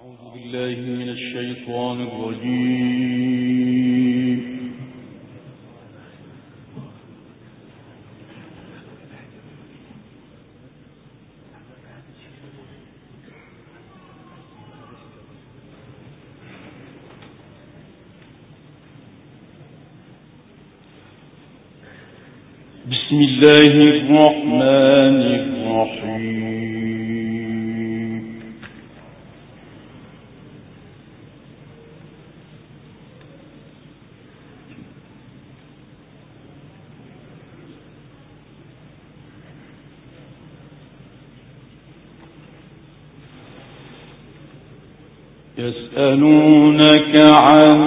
أعوذ بالله من الشيطان الرجيم. بسم الله الرحمن الرحيم. يسألونك عن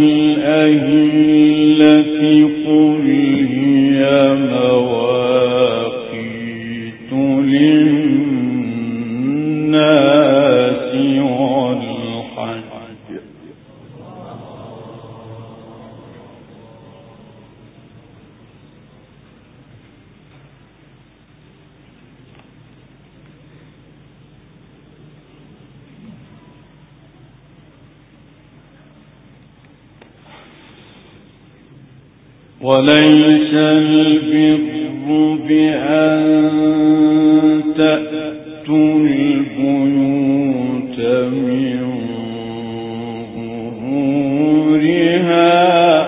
الأهلة قل هي مواقيت للناس والحج وليس البر بأن تأتوا البيوت من ظهورها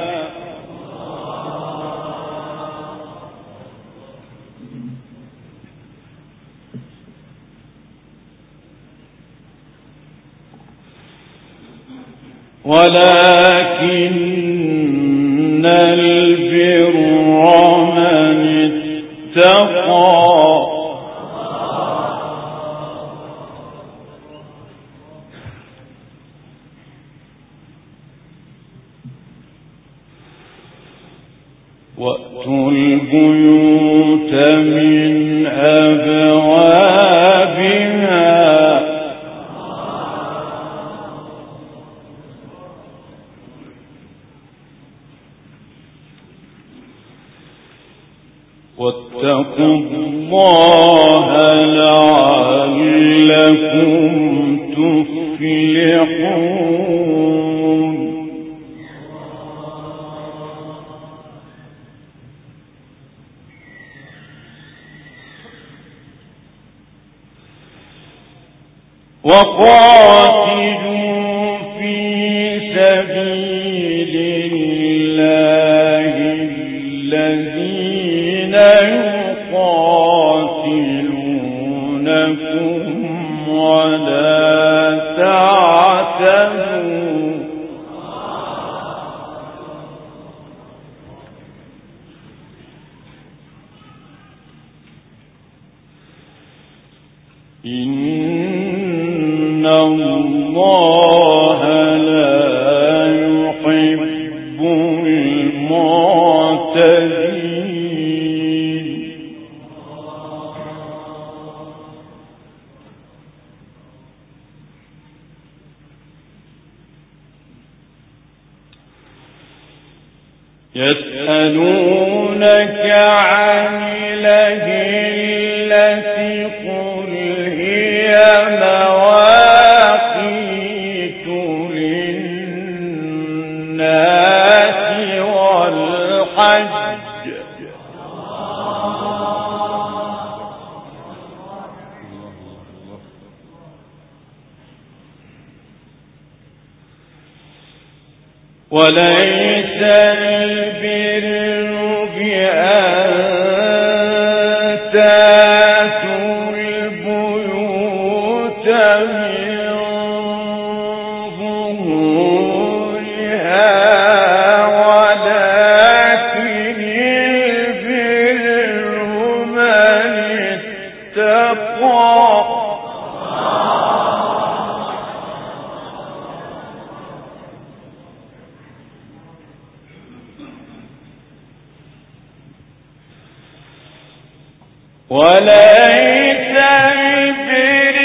ولكن البر من اتقى وأتوا البيوت من أبوابها واتقوا الله لعلكم تفلحون. وقاتلوا في سبيل الله الذين يقاتلونكم ولا تعتدوا إن الله لا يحب المعتدين. يسألونك عن الأهلة قل هي مواقيت للناس والحج وليس البر بأن تأتوا البيوت من ظهورها ولكن البر من اتقى وليس البر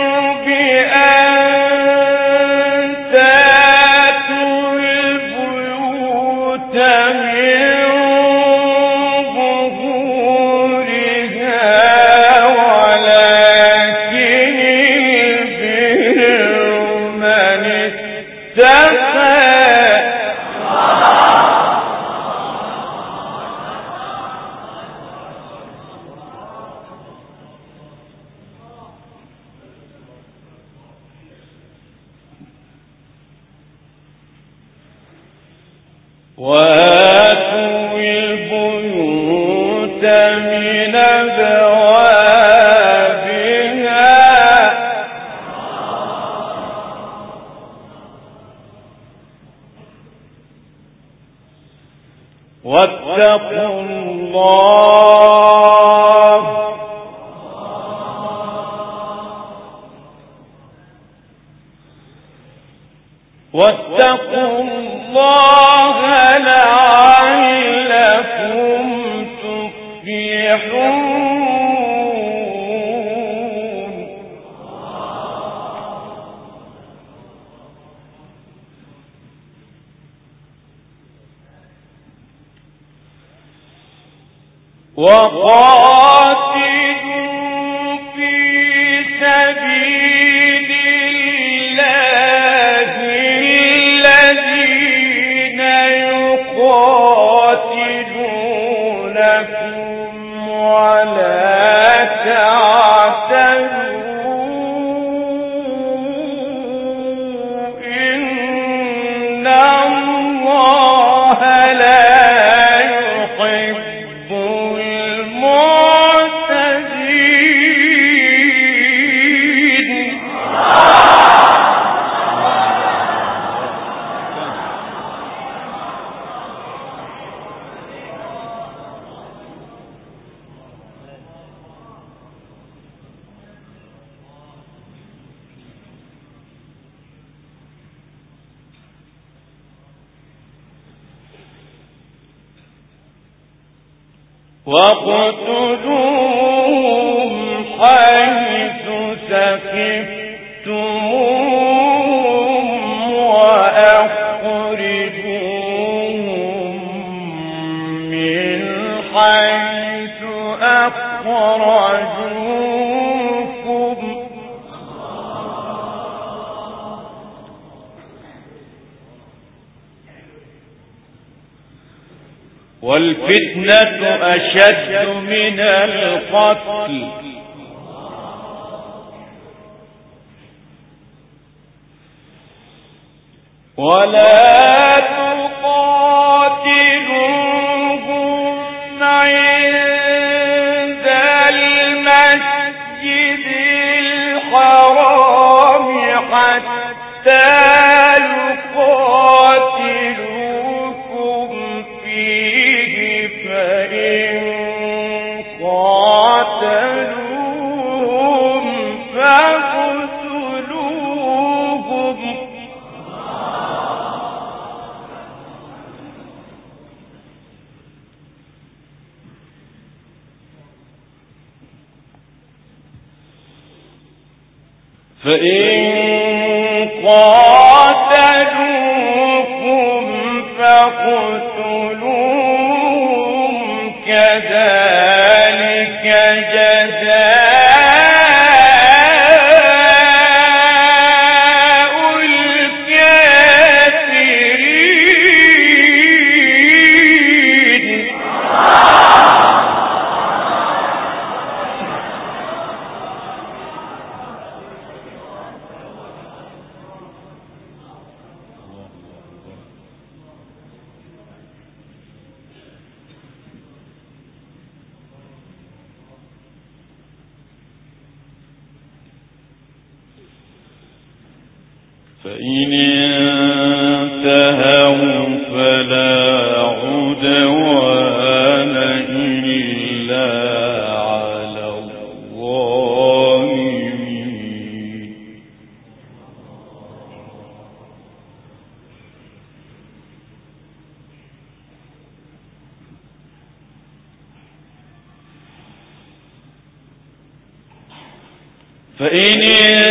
بأن تأتوا البيوت من ظهورها ولكن البر وآتوا البيوت من أبوابها واتقوا الله لعلكم تفلحون. وقاتلوا في سبيل الله الذين يقاتلونكم ولا تعتدوا إن الله لا يحب المعتدين. واقتلوهم حيث ثقفتموهم وأخرجوهم من حيث أخرجوكم والفتنة أشد من القتل ولا تقاتلوهم عند المسجد الحرام حتى يقاتلوكم فيه فإن قاتلوهم فاقتلوهم فاقتلوهم كذلك جزاء الكافرين. فإن انتهوا فلا عدوان إلا على الظالمين. فإن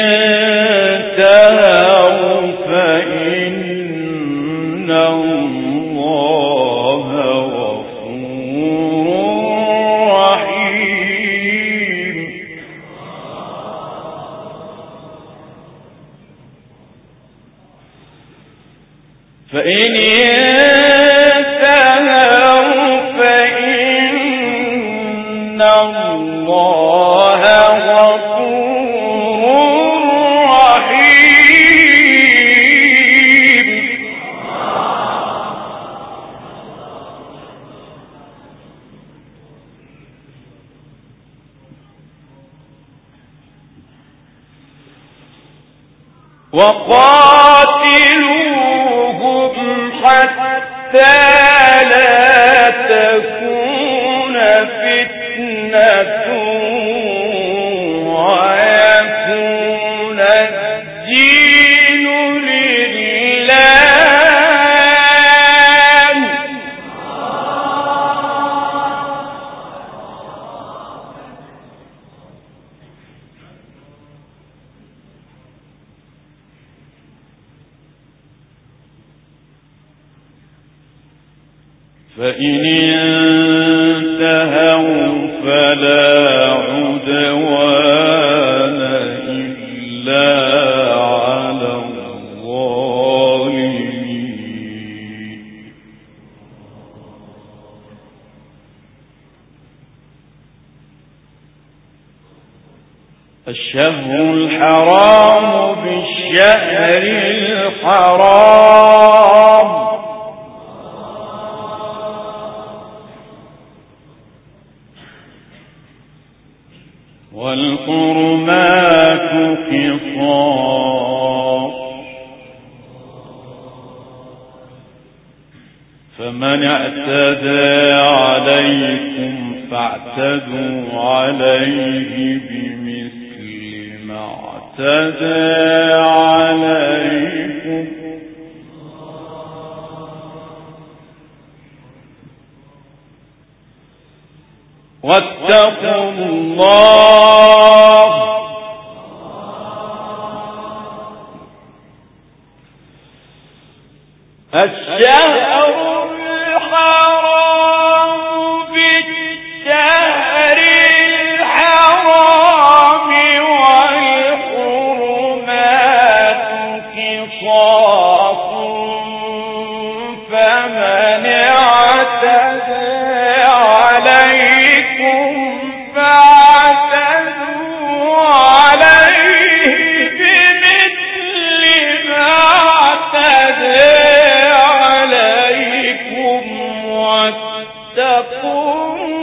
انتهوا فإن الله غفور رحيم. فإن انتهوا فإن الله غفور رحيم. وقاتلوهم حتى لا تكون فتنة ويكون الدين لله. فإن انتهوا فلا عدوان إلا على الظالمين. الشهر الحرام بالشهر الحرام والحرمات قصاص، فمن اعتدى عليكم فاعتدوا عليه بمثل ما اعتدى عليكم، واتقوا الله الشهر الحرام بالشهر الحرام والحرمات قصاص، فمن اعتدى عليكم فاعتدوا عليه بمثل ما اعتدى عليكم، واتقوا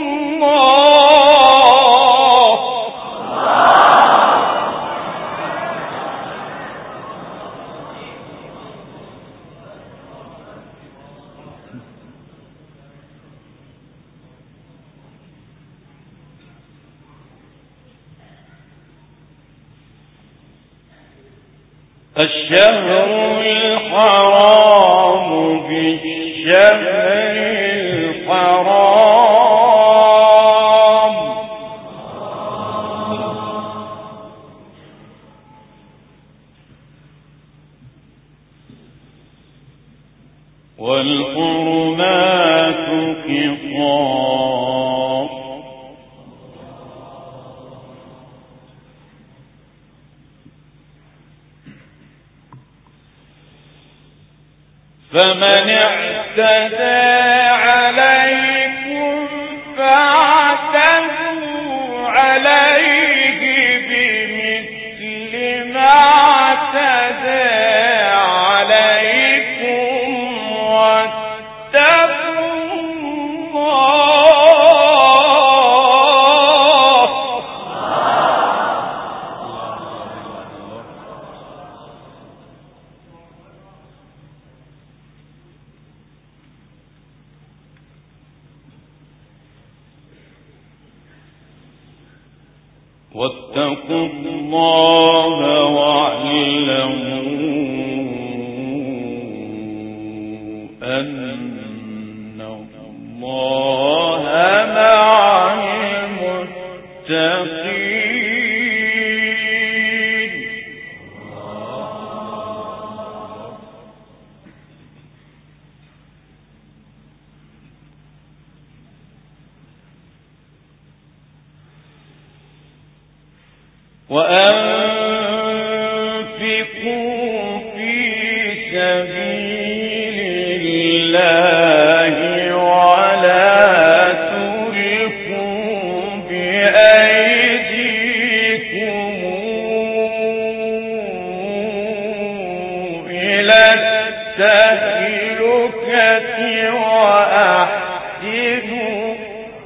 الله الشهر الحرام بالشهر الحرام والحرمات قصاص، فمن اعتدى عليكم فاعتدوا عليه بمثل ما اعتدى عليكم، واتقوا الله واتقوا الله واعلموا أن الله مع المتقين. وأنفقوا في سبيل التهلكة وأحسنوا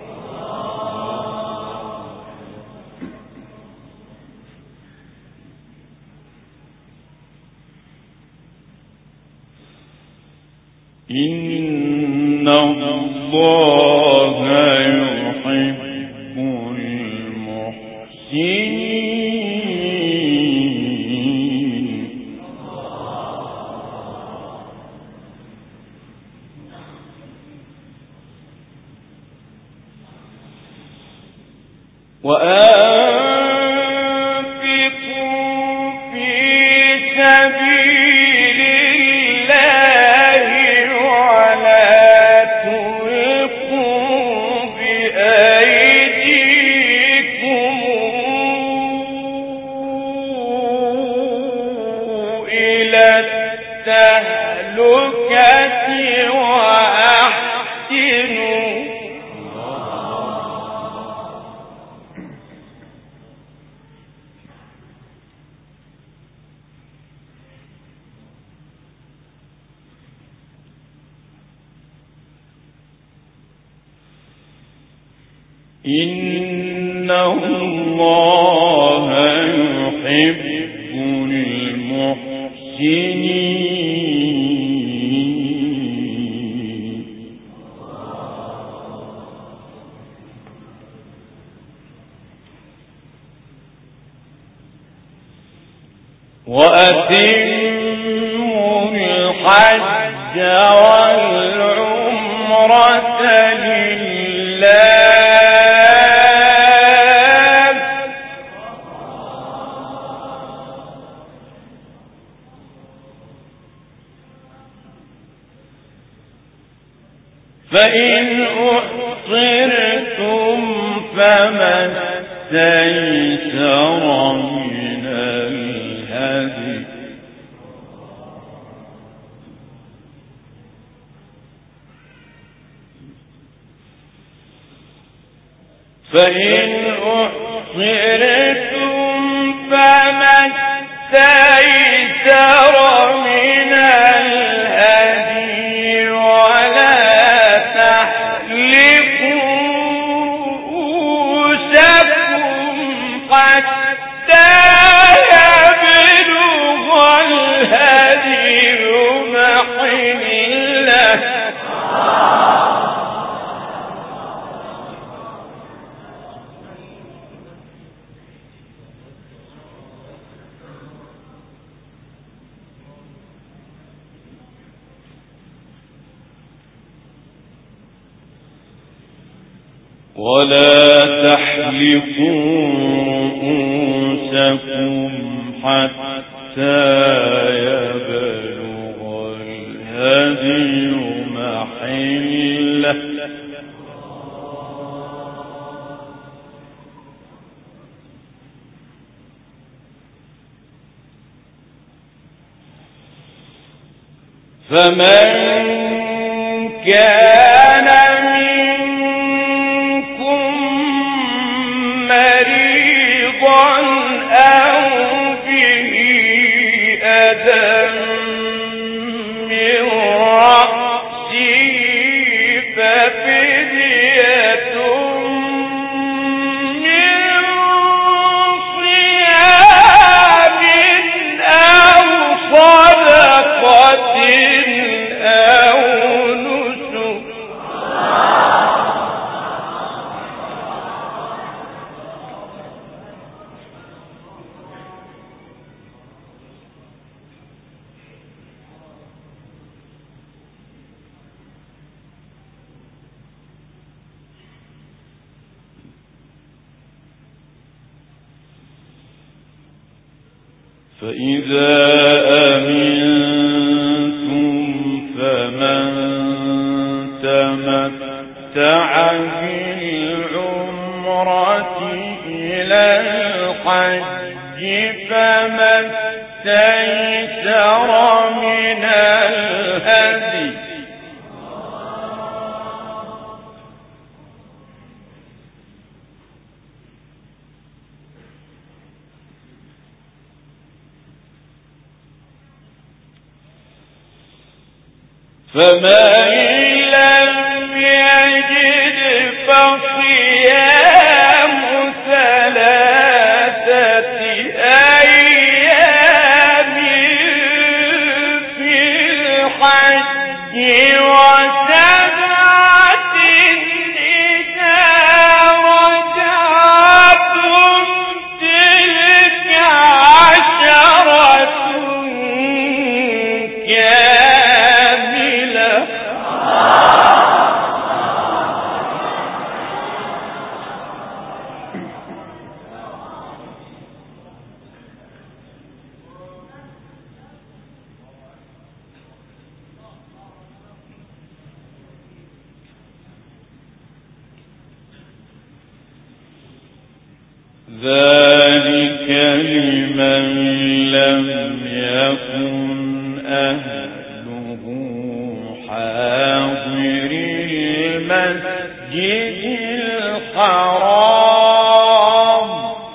إن الله يحب المحسنين وأنفقوا في سبيل الله ولا تلقوا بأيديكم إلى التهلكة وأحسنوا إن الله يحب المحسنين وأتموا الحج والعمرة لله فإن أحصرتم فما استيسر من الهدي فإن أحصرتم فما استيسر من الهدي ولا تحلقوا رؤوسكم حتى يبلغ الهدي محله ولا تحلقوا رؤوسكم حتى يبلغ الهدي محله فمن كان مريضا أو به أذى من رأسه ففدية من صيام أو صدقة أو نسك فإذا أمنتم فمن تمتع بالعمرة إلى الحج فما استيسر من الهدي فمن لم يجد فصيام 3 أيام في الحج و7 إذا رجعتم تلك 10 كاملة. ذلك لمن لم يكن أهله حاضر المسجد الحرام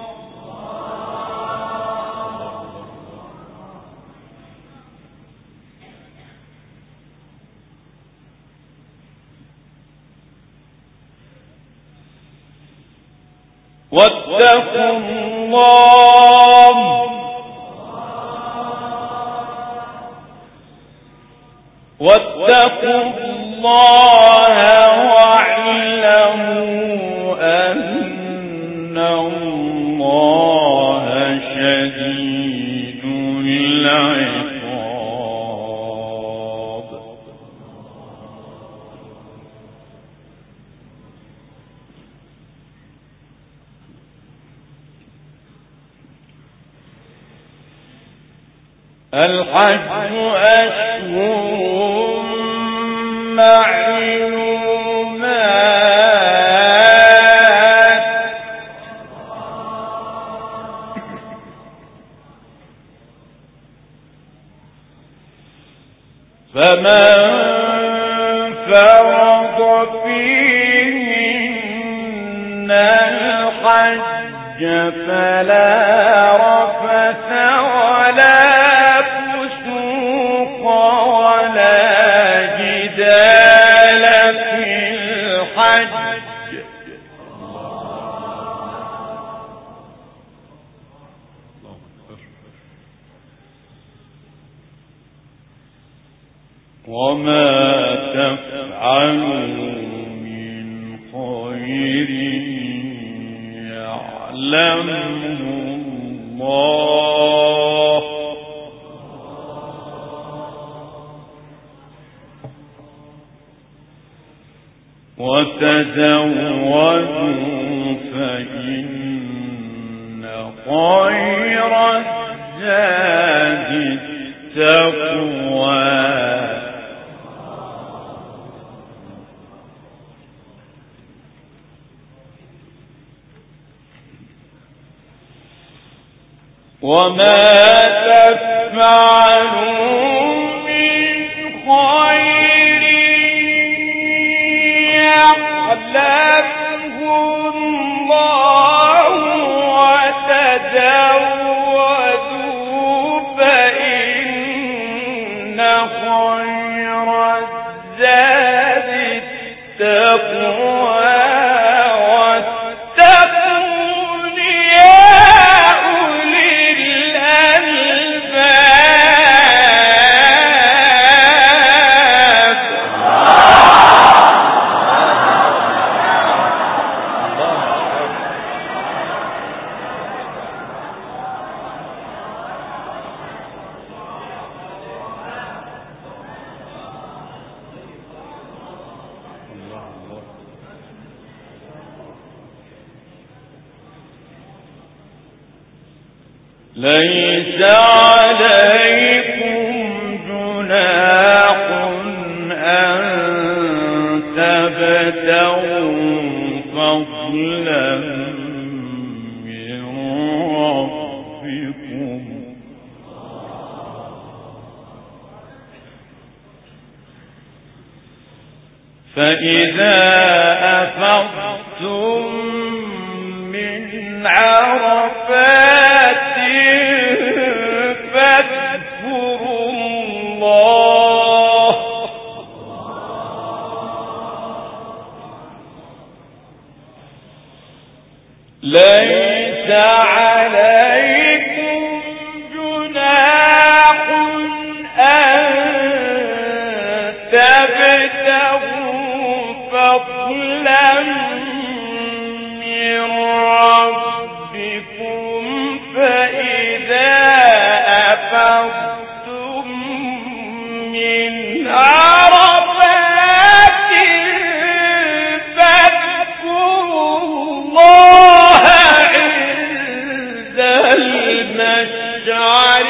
واتقوا الله واعلموا أن الله شديد العقاب. الحج أشهر معلومات فمن فرض فيهن الحج فلا رفث ولا فسوق ولا جدال في الحج. وما تفعلوا من خير يعلمه الله وتزودوا فإن خير الزاد التقوى. وما تفعلوا من خير يعلمه الله وتزودوا فإن خير الزاد التقوى ليس عليكم جناح أن تبتغوا فضلا من ربكم فإذا أفضتم من عرفات فاذكروا الله عليكم جناح أن تبتغوا فضلا من ربكم فإذا أفضتم من عرفات فاذكروا الله عند المشعر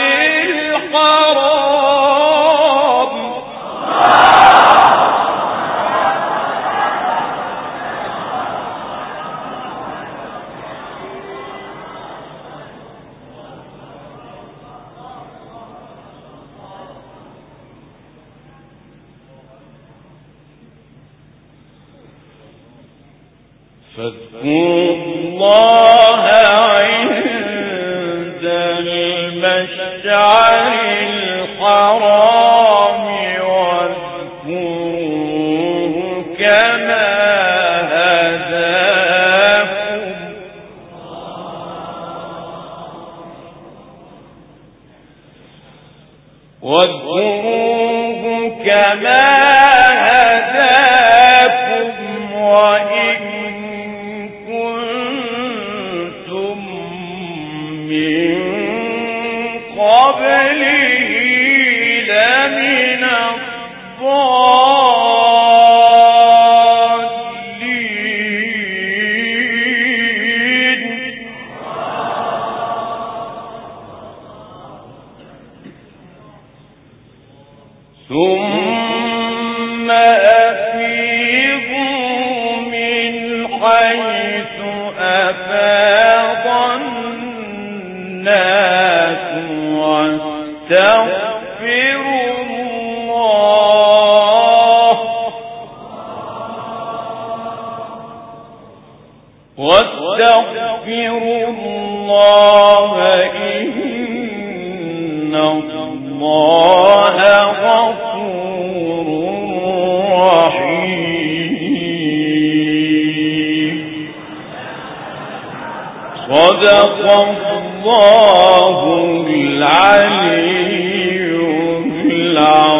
الحرام. فاذكروا الله عند المشعر الحرام واذكروه كما هداكم وإن كنتم من قبله لمن الضالين. ثم أفيضوا من حيث أفاض الناس واستغفروا الله إن الله غفور رحيم. صدق الله العلي العظيم.